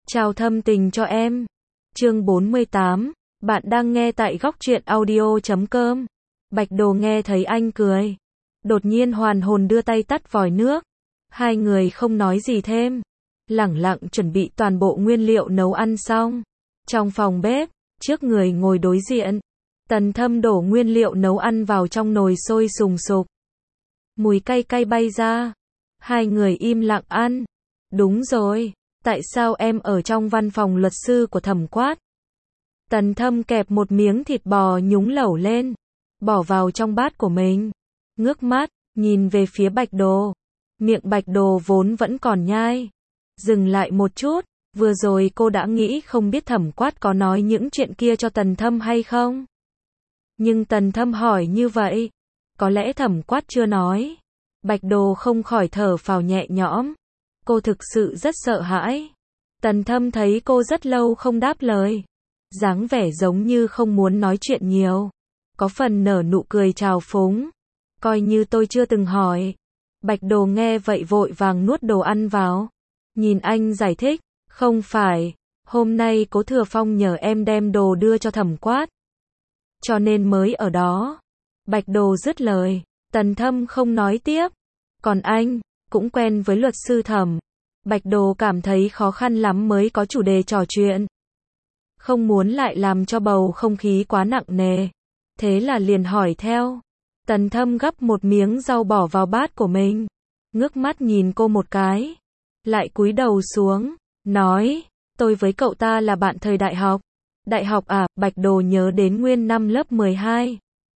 Trao thâm tình cho em. Chương 48. Bạn đang nghe tại góc truyện audio.com. Bạch Đồ nghe thấy anh cười, đột nhiên hoàn hồn đưa tay tắt vòi nước. Hai người không nói gì thêm, lẳng lặng chuẩn bị toàn bộ nguyên liệu nấu ăn xong. Trong phòng bếp, trước người ngồi đối diện, Tần Thâm đổ nguyên liệu nấu ăn vào trong nồi sôi sùng sục. Mùi cay cay bay ra. Hai người im lặng ăn. Đúng rồi, tại sao em ở trong văn phòng luật sư của Thẩm Quát? Tần Thâm kẹp một miếng thịt bò nhúng lẩu lên, bỏ vào trong bát của mình. Ngước mắt, nhìn về phía Bạch Đồ. Miệng Bạch Đồ vốn vẫn còn nhai. Dừng lại một chút, vừa rồi cô đã nghĩ không biết Thẩm Quát có nói những chuyện kia cho Tần Thâm hay không? Nhưng Tần Thâm hỏi như vậy, có lẽ Thẩm Quát chưa nói. Bạch Đồ không khỏi thở phào nhẹ nhõm. Cô thực sự rất sợ hãi. Tần Thâm thấy cô rất lâu không đáp lời, dáng vẻ giống như không muốn nói chuyện nhiều, có phần nở nụ cười trào phúng. Coi như tôi chưa từng hỏi. Bạch Đồ nghe vậy vội vàng nuốt đồ ăn vào. Nhìn anh giải thích, không phải, hôm nay Cố Thừa Phong nhờ em đem đồ đưa cho Thẩm Quát, cho nên mới ở đó. Bạch Đồ dứt lời, Tần Thâm không nói tiếp. Còn anh, cũng quen với luật sư Thẩm. Bạch Đồ cảm thấy khó khăn lắm mới có chủ đề trò chuyện. Không muốn lại làm cho bầu không khí quá nặng nề. Thế là liền hỏi theo. Tần Thâm gắp một miếng rau bỏ vào bát của mình. Ngước mắt nhìn cô một cái. Lại cúi đầu xuống, nói, tôi với cậu ta là bạn thời đại học. Đại học à? Bạch Đồ nhớ đến nguyên năm lớp 12.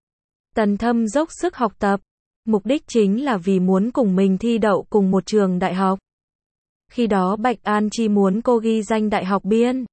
Tần Thâm dốc sức học tập. Mục đích chính là vì muốn cùng mình thi đậu cùng một trường đại học. Khi đó Bạch An Chi muốn cô ghi danh Đại học Biên.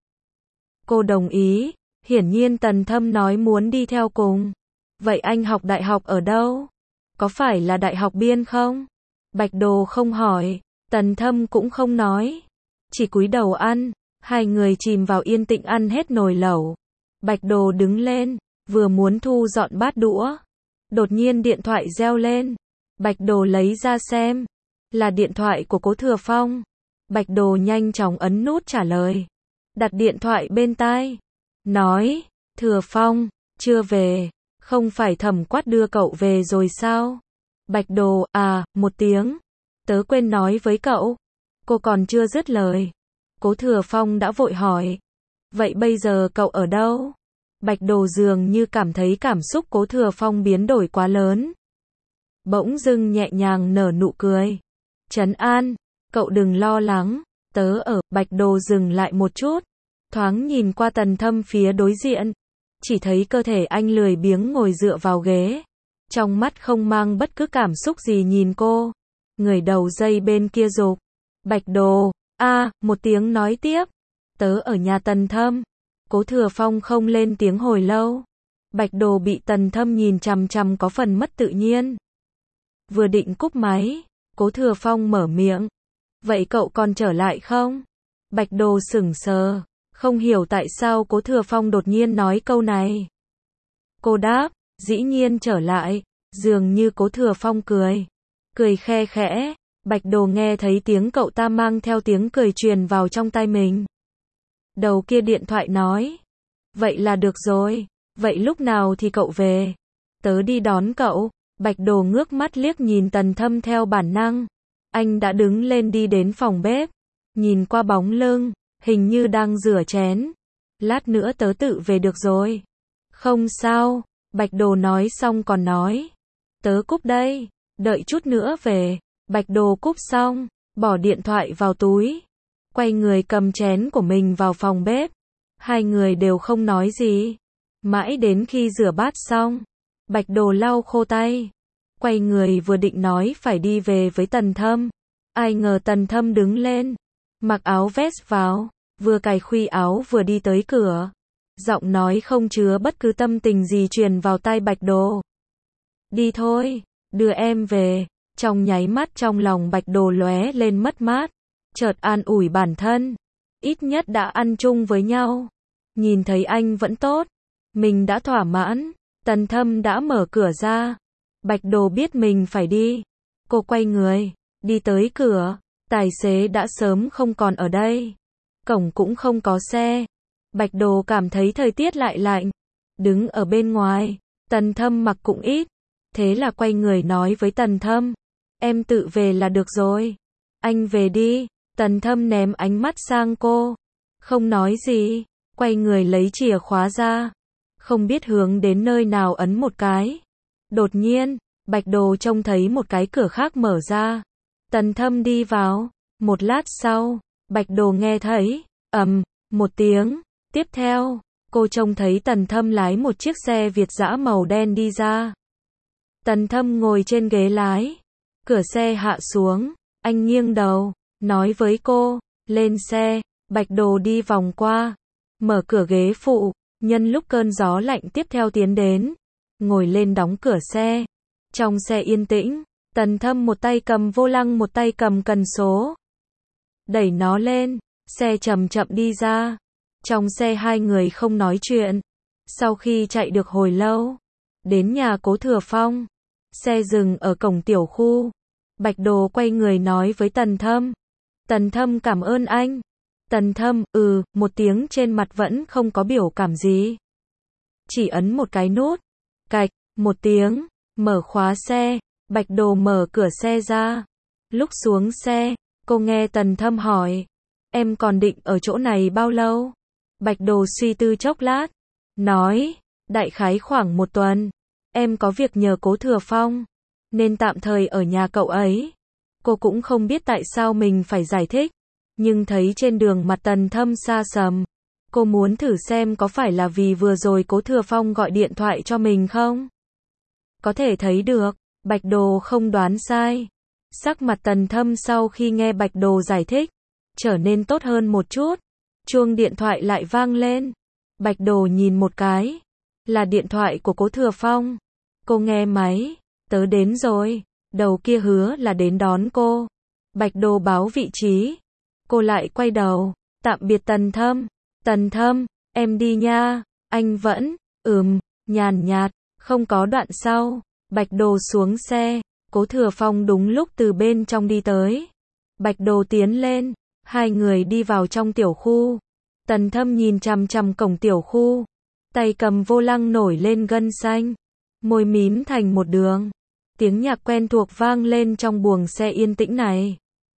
Cô đồng ý. Hiển nhiên Tần Thâm nói muốn đi theo cùng. Vậy anh học đại học ở đâu? Có phải là Đại học Biên không? Bạch Đồ không hỏi. Tần Thâm cũng không nói. Chỉ cúi đầu ăn. Hai người chìm vào yên tĩnh ăn hết nồi lẩu. Bạch Đồ đứng lên, vừa muốn thu dọn bát đũa. Đột nhiên điện thoại reo lên. Bạch Đồ lấy ra xem. Là điện thoại của Cố Thừa Phong. Bạch Đồ nhanh chóng ấn nút trả lời. Đặt điện thoại bên tai. Nói, Thừa Phong, chưa về. Không phải Thẩm Quát đưa cậu về rồi sao? Bạch Đồ, à, một tiếng. Tớ quên nói với cậu. Cô còn chưa dứt lời. Cố Thừa Phong đã vội hỏi. Vậy bây giờ cậu ở đâu? Bạch Đồ dường như cảm thấy cảm xúc Cố Thừa Phong biến đổi quá lớn. Bỗng dưng nhẹ nhàng nở nụ cười. Trấn an, cậu đừng lo lắng, tớ ở. Bạch Đồ dừng lại một chút, thoáng nhìn qua Tần Thâm phía đối diện. Chỉ thấy cơ thể anh lười biếng ngồi dựa vào ghế. Trong mắt không mang bất cứ cảm xúc gì nhìn cô. Người đầu dây bên kia rục. Bạch Đồ, một tiếng nói tiếp. Tớ ở nhà Tần Thâm. Cố Thừa Phong không lên tiếng hồi lâu. Bạch Đồ bị Tần Thâm nhìn chằm chằm có phần mất tự nhiên. Vừa định cúp máy, Cố Thừa Phong mở miệng. Vậy cậu còn trở lại không? Bạch Đồ sững sờ, không hiểu tại sao Cố Thừa Phong đột nhiên nói câu này. Cô đáp, dĩ nhiên trở lại. Dường như Cố Thừa Phong cười. Cười khe khẽ. Bạch Đồ nghe thấy tiếng cậu ta mang theo tiếng cười truyền vào trong tai mình. Đầu kia điện thoại nói. Vậy là được rồi. Vậy lúc nào thì cậu về? Tớ đi đón cậu. Bạch Đồ ngước mắt liếc nhìn Tần Thâm theo bản năng. Anh đã đứng lên đi đến phòng bếp. Nhìn qua bóng lưng, hình như đang rửa chén. Lát nữa tớ tự về được rồi. Không sao. Bạch Đồ nói xong còn nói. Tớ cúp đây. Đợi chút nữa về. Bạch Đồ cúp xong, bỏ điện thoại vào túi. Quay người cầm chén của mình vào phòng bếp. Hai người đều không nói gì. Mãi đến khi rửa bát xong, Bạch Đồ lau khô tay. Quay người vừa định nói phải đi về với Tần Thâm. Ai ngờ Tần Thâm đứng lên, mặc áo vest vào, vừa cài khuy áo vừa đi tới cửa. Giọng nói không chứa bất cứ tâm tình gì truyền vào tai Bạch Đồ. Đi thôi, đưa em về. Trong nháy mắt trong lòng Bạch Đồ lóe lên mất mát. Chợt an ủi bản thân. Ít nhất đã ăn chung với nhau. Nhìn thấy anh vẫn tốt. Mình đã thỏa mãn. Tần Thâm đã mở cửa ra. Bạch Đồ biết mình phải đi. Cô quay người, đi tới cửa. Tài xế đã sớm không còn ở đây. cổng cũng không có xe. Bạch Đồ cảm thấy thời tiết lại lạnh, đứng ở bên ngoài. Tần Thâm mặc cũng ít, thế là quay người nói với Tần Thâm, em tự về là được rồi. Anh về đi. Tần Thâm ném ánh mắt sang cô, không nói gì, quay người lấy chìa khóa ra, không biết hướng đến nơi nào ấn một cái. Đột nhiên, Bạch Đồ trông thấy một cái cửa khác mở ra. Tần Thâm đi vào, một lát sau, Bạch Đồ nghe thấy, một tiếng, tiếp theo, cô trông thấy Tần Thâm lái một chiếc xe Việt dã màu đen đi ra. Tần Thâm ngồi trên ghế lái, cửa xe hạ xuống, anh nghiêng đầu, nói với cô, lên xe. Bạch Đồ đi vòng qua, mở cửa ghế phụ, nhân lúc cơn gió lạnh tiếp theo tiến đến, ngồi lên đóng cửa xe. Trong xe yên tĩnh, Tần Thâm một tay cầm vô lăng một tay cầm cần số. Đẩy nó lên, xe chậm chậm đi ra. Trong xe hai người không nói chuyện. Sau khi chạy được hồi lâu, đến nhà Cố Thừa Phong, xe dừng ở cổng tiểu khu. Bạch Đồ quay người nói với Tần Thâm. Tần Thâm cảm ơn anh. Tần Thâm, một tiếng trên mặt vẫn không có biểu cảm gì. Chỉ ấn một cái nút. Cạch, một tiếng, mở khóa xe. Bạch Đồ mở cửa xe ra. Lúc xuống xe, cô nghe Tần Thâm hỏi, em còn định ở chỗ này bao lâu? Bạch Đồ suy tư chốc lát, nói, đại khái khoảng 1 tuần. Em có việc nhờ Cố Thừa Phong, nên tạm thời ở nhà cậu ấy. Cô cũng không biết tại sao mình phải giải thích, nhưng thấy trên đường mặt Tần Thâm xa sầm. Cô muốn thử xem có phải là vì vừa rồi Cố Thừa Phong gọi điện thoại cho mình không? Có thể thấy được, Bạch Đồ không đoán sai. Sắc mặt Tần Thâm sau khi nghe Bạch Đồ giải thích, trở nên tốt hơn một chút. Chuông điện thoại lại vang lên. Bạch Đồ nhìn một cái, là điện thoại của Cố Thừa Phong. Cô nghe máy, tớ đến rồi. Đầu kia hứa là đến đón cô. Bạch Đồ báo vị trí. Cô lại quay đầu, tạm biệt Tần Thâm. Tần Thâm, em đi nha. Anh vẫn, nhàn nhạt, không có đoạn sau. Bạch Đồ xuống xe, Cố Thừa Phong đúng lúc từ bên trong đi tới. Bạch Đồ tiến lên, hai người đi vào trong tiểu khu. Tần Thâm nhìn chằm chằm cổng tiểu khu, tay cầm vô lăng nổi lên gân xanh, môi mím thành một đường. Tiếng nhạc quen thuộc vang lên trong buồng xe yên tĩnh này.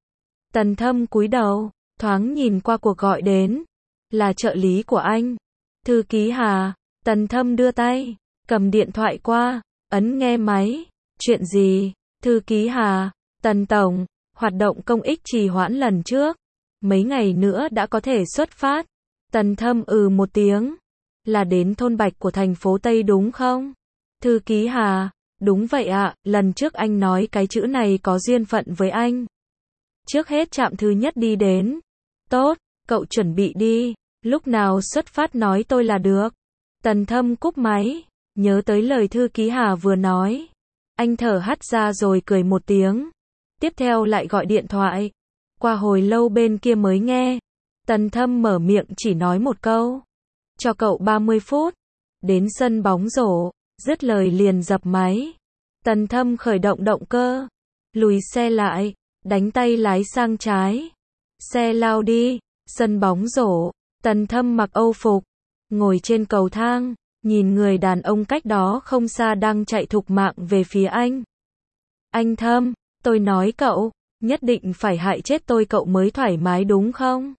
Tần Thâm cúi đầu, thoáng nhìn qua cuộc gọi đến, là trợ lý của anh. Thư ký Hà. Tần Thâm đưa tay, cầm điện thoại qua, ấn nghe máy. Chuyện gì? Thư ký Hà. Tần Tổng, hoạt động công ích trì hoãn lần trước, mấy ngày nữa đã có thể xuất phát. Tần Thâm một tiếng. Là đến thôn Bạch của thành phố Tây đúng không? Thư ký Hà. Đúng vậy ạ, lần trước anh nói cái chữ này có duyên phận với anh. Trước hết trạm thứ nhất đi đến. Tốt, cậu chuẩn bị đi, lúc nào xuất phát nói tôi là được. Tần Thâm cúp máy, nhớ tới lời thư ký Hà vừa nói. Anh thở hắt ra rồi cười một tiếng. Tiếp theo lại gọi điện thoại. Qua hồi lâu bên kia mới nghe. Tần Thâm mở miệng chỉ nói một câu. Cho cậu 30 phút. Đến sân bóng rổ, dứt lời liền dập máy. Tần Thâm khởi động động cơ. Lùi xe lại, đánh tay lái sang trái. Xe lao đi, sân bóng rổ. Tần Thâm mặc âu phục, ngồi trên cầu thang, nhìn người đàn ông cách đó không xa đang chạy thục mạng về phía anh. Anh Thâm, tôi nói cậu, nhất định phải hại chết tôi cậu mới thoải mái đúng không?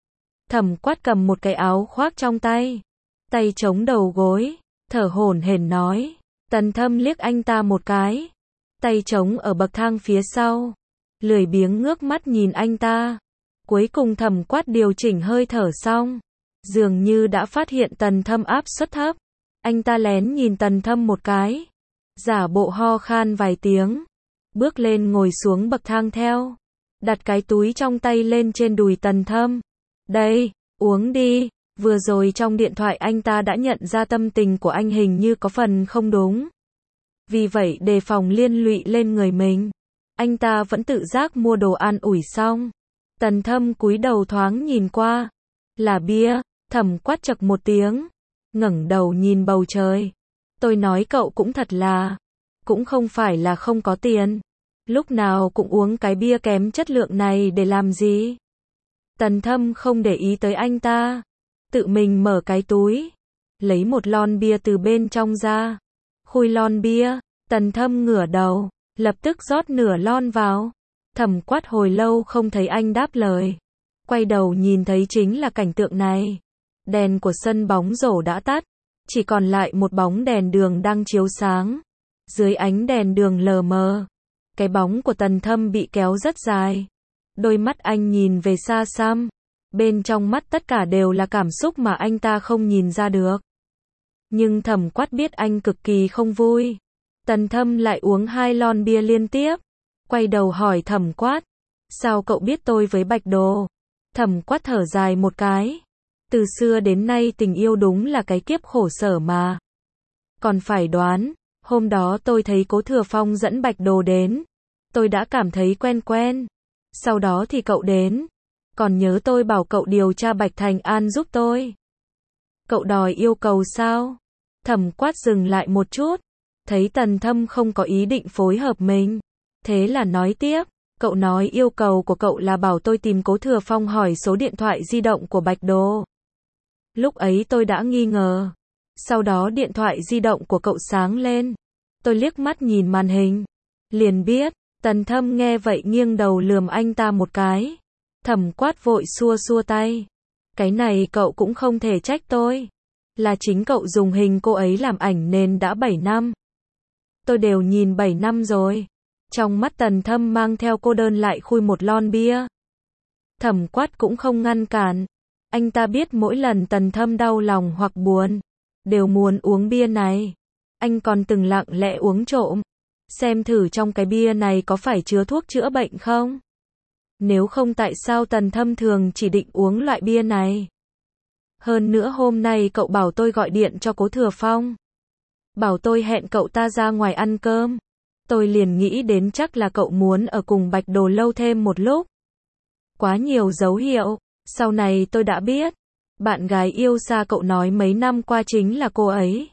Thẩm Quát cầm một cái áo khoác trong tay, tay chống đầu gối, thở hổn hển nói. Tần Thâm liếc anh ta một cái, tay chống ở bậc thang phía sau, lười biếng ngước mắt nhìn anh ta. Cuối cùng Thẩm Quát điều chỉnh hơi thở xong, dường như đã phát hiện Tần Thâm áp suất thấp. Anh ta lén nhìn Tần Thâm một cái, giả bộ ho khan vài tiếng, bước lên ngồi xuống bậc thang theo, đặt cái túi trong tay lên trên đùi Tần Thâm. Đây, uống đi. Vừa rồi trong điện thoại anh ta đã nhận ra tâm tình của anh hình như có phần không đúng. Vì vậy đề phòng liên lụy lên người mình, anh ta vẫn tự giác mua đồ an ủi xong. Tần Thâm cúi đầu thoáng nhìn qua, là bia. Thẩm Quát chậc một tiếng, ngẩng đầu nhìn bầu trời. Tôi nói cậu cũng thật là, cũng không phải là không có tiền, lúc nào cũng uống cái bia kém chất lượng này để làm gì? Tần Thâm không để ý tới anh ta, tự mình mở cái túi, lấy một lon bia từ bên trong ra. Khui lon bia, Tần Thâm ngửa đầu, lập tức rót nửa lon vào. Thẩm Quát hồi lâu không thấy anh đáp lời. Quay đầu nhìn thấy chính là cảnh tượng này. Đèn của sân bóng rổ đã tắt, chỉ còn lại một bóng đèn đường đang chiếu sáng. Dưới ánh đèn đường lờ mờ, cái bóng của Tần Thâm bị kéo rất dài. Đôi mắt anh nhìn về xa xăm, bên trong mắt tất cả đều là cảm xúc mà anh ta không nhìn ra được. Nhưng Thẩm Quát biết anh cực kỳ không vui. Tần Thâm lại uống 2 lon bia liên tiếp, quay đầu hỏi Thẩm Quát, sao cậu biết tôi với Bạch Đồ? Thẩm Quát thở dài một cái, từ xưa đến nay tình yêu đúng là cái kiếp khổ sở mà. Còn phải đoán, hôm đó tôi thấy Cố Thừa Phong dẫn Bạch Đồ đến, tôi đã cảm thấy quen quen. Sau đó thì cậu đến, còn nhớ tôi bảo cậu điều tra Bạch Thành An giúp tôi. Cậu đòi yêu cầu sao? Thẩm Quát dừng lại một chút, thấy Tần Thâm không có ý định phối hợp mình, thế là nói tiếp, cậu nói yêu cầu của cậu là bảo tôi tìm Cố Thừa Phong hỏi số điện thoại di động của Bạch Đồ. Lúc ấy tôi đã nghi ngờ, sau đó điện thoại di động của cậu sáng lên, tôi liếc mắt nhìn màn hình, liền biết. Tần Thâm nghe vậy nghiêng đầu lườm anh ta một cái. Thẩm Quát vội xua xua tay. Cái này cậu cũng không thể trách tôi. Là chính cậu dùng hình cô ấy làm ảnh nên đã 7 năm. Tôi đều nhìn 7 năm rồi. Trong mắt Tần Thâm mang theo cô đơn lại khui một lon bia. Thẩm Quát cũng không ngăn cản. Anh ta biết mỗi lần Tần Thâm đau lòng hoặc buồn, đều muốn uống bia này. Anh còn từng lặng lẽ uống trộm. Xem thử trong cái bia này có phải chứa thuốc chữa bệnh không? Nếu không tại sao Tần Thâm thường chỉ định uống loại bia này? Hơn nữa hôm nay cậu bảo tôi gọi điện cho Cố Thừa Phong, bảo tôi hẹn cậu ta ra ngoài ăn cơm. Tôi liền nghĩ đến chắc là cậu muốn ở cùng Bạch Đồ lâu thêm một lúc. Quá nhiều dấu hiệu, sau này tôi đã biết. Bạn gái yêu xa cậu nói mấy năm qua chính là cô ấy.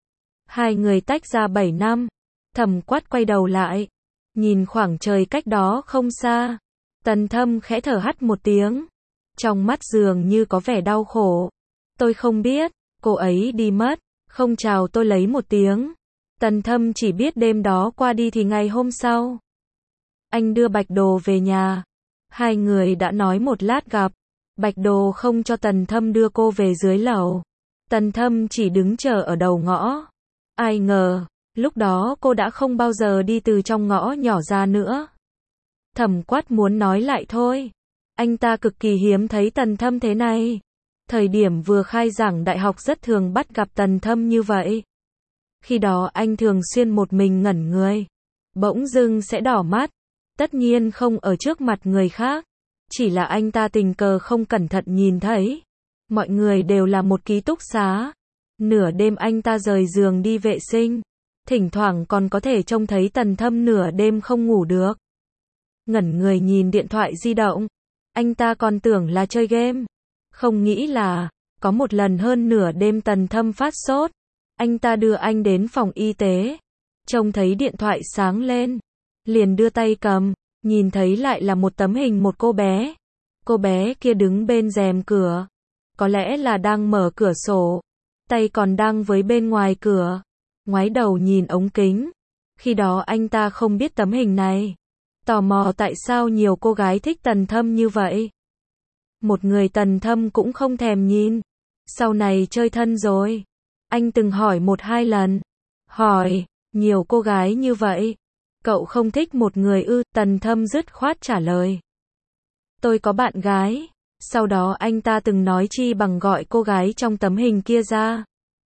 Hai người tách ra 7 năm. Thẩm Quát quay đầu lại, nhìn khoảng trời cách đó không xa. Tần Thâm khẽ thở hắt một tiếng, trong mắt dường như có vẻ đau khổ. Tôi không biết, cô ấy đi mất, không chào tôi lấy một tiếng. Tần Thâm chỉ biết đêm đó qua đi thì ngày hôm sau, anh đưa Bạch Đồ về nhà. Hai người đã nói một lát gặp. Bạch Đồ không cho Tần Thâm đưa cô về dưới lầu. Tần Thâm chỉ đứng chờ ở đầu ngõ. Ai ngờ, lúc đó cô đã không bao giờ đi từ trong ngõ nhỏ ra nữa. Thẩm Quát muốn nói lại thôi. Anh ta cực kỳ hiếm thấy Tần Thâm thế này. Thời điểm vừa khai giảng đại học rất thường bắt gặp Tần Thâm như vậy. Khi đó anh thường xuyên một mình ngẩn người, bỗng dưng sẽ đỏ mắt. Tất nhiên không ở trước mặt người khác, chỉ là anh ta tình cờ không cẩn thận nhìn thấy. Mọi người đều là một ký túc xá. Nửa đêm anh ta rời giường đi vệ sinh. Thỉnh thoảng còn có thể trông thấy Tần Thâm nửa đêm không ngủ được, ngẩn người nhìn điện thoại di động. Anh ta còn tưởng là chơi game, không nghĩ là, có một lần hơn nửa đêm Tần Thâm phát sốt. Anh ta đưa anh đến phòng y tế, trông thấy điện thoại sáng lên, liền đưa tay cầm, nhìn thấy lại là một tấm hình một cô bé. Cô bé kia đứng bên rèm cửa, có lẽ là đang mở cửa sổ, tay còn đang với bên ngoài cửa, ngoái đầu nhìn ống kính. Khi đó anh ta không biết tấm hình này, tò mò tại sao nhiều cô gái thích Tần Thâm như vậy. Một người Tần Thâm cũng không thèm nhìn. Sau này chơi thân rồi, anh từng hỏi 1-2 lần. Hỏi, nhiều cô gái như vậy, cậu không thích một người ư? Tần Thâm dứt khoát trả lời, tôi có bạn gái. Sau đó anh ta từng nói chi bằng gọi cô gái trong tấm hình kia ra,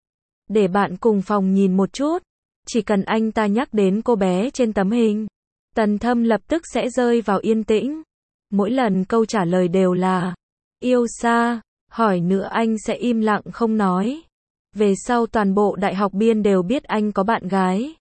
để bạn cùng phòng nhìn một chút. Chỉ cần anh ta nhắc đến cô bé trên tấm hình, Tần Thâm lập tức sẽ rơi vào yên tĩnh. Mỗi lần câu trả lời đều là yêu xa. Hỏi nữa anh sẽ im lặng không nói. Về sau toàn bộ đại học biên đều biết anh có bạn gái.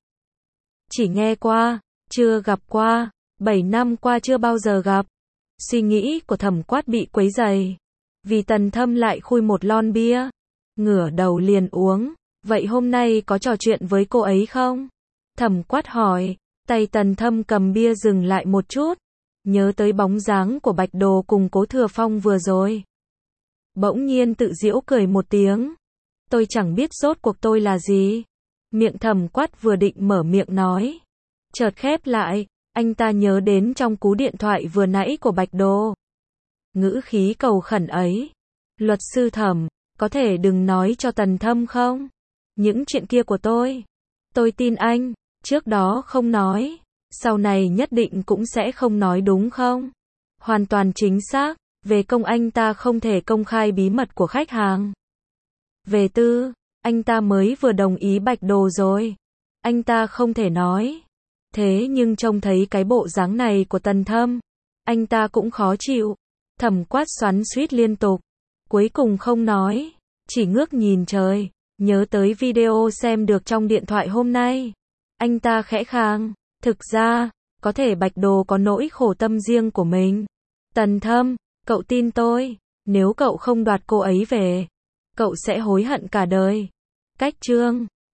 Chỉ nghe qua, chưa gặp qua. 7 năm qua chưa bao giờ gặp. Suy nghĩ của Thẩm Quát bị quấy rầy, vì Tần Thâm lại khui một lon bia, ngửa đầu liền uống. Vậy hôm nay có trò chuyện với cô ấy không? Thẩm Quát hỏi. Tay Tần Thâm cầm bia dừng lại một chút, nhớ tới bóng dáng của Bạch Đồ cùng Cố Thừa Phong vừa rồi. Bỗng nhiên tự giễu cười một tiếng. Tôi chẳng biết rốt cuộc tôi là gì. Miệng Thẩm Quát vừa định mở miệng nói. Chợt khép lại, anh ta nhớ đến trong cú điện thoại vừa nãy của Bạch Đồ. Ngữ khí cầu khẩn ấy. Luật sư Thẩm, có thể đừng nói cho Tần Thâm không? Những chuyện kia của tôi tin anh, trước đó không nói, sau này nhất định cũng sẽ không nói đúng không? Hoàn toàn chính xác, về công anh ta không thể công khai bí mật của khách hàng. Về tư, anh ta mới vừa đồng ý Bạch Đồ rồi. Anh ta không thể nói. Thế nhưng trông thấy cái bộ dáng này của Tần Thâm, anh ta cũng khó chịu. Thẩm Quát xoắn xuýt liên tục, cuối cùng không nói, chỉ ngước nhìn trời, nhớ tới video xem được trong điện thoại hôm nay. Anh ta khẽ khàng, thực ra, có thể Bạch Đồ có nỗi khổ tâm riêng của mình. Tần Thâm, cậu tin tôi, nếu cậu không đoạt cô ấy về, cậu sẽ hối hận cả đời. Cách chương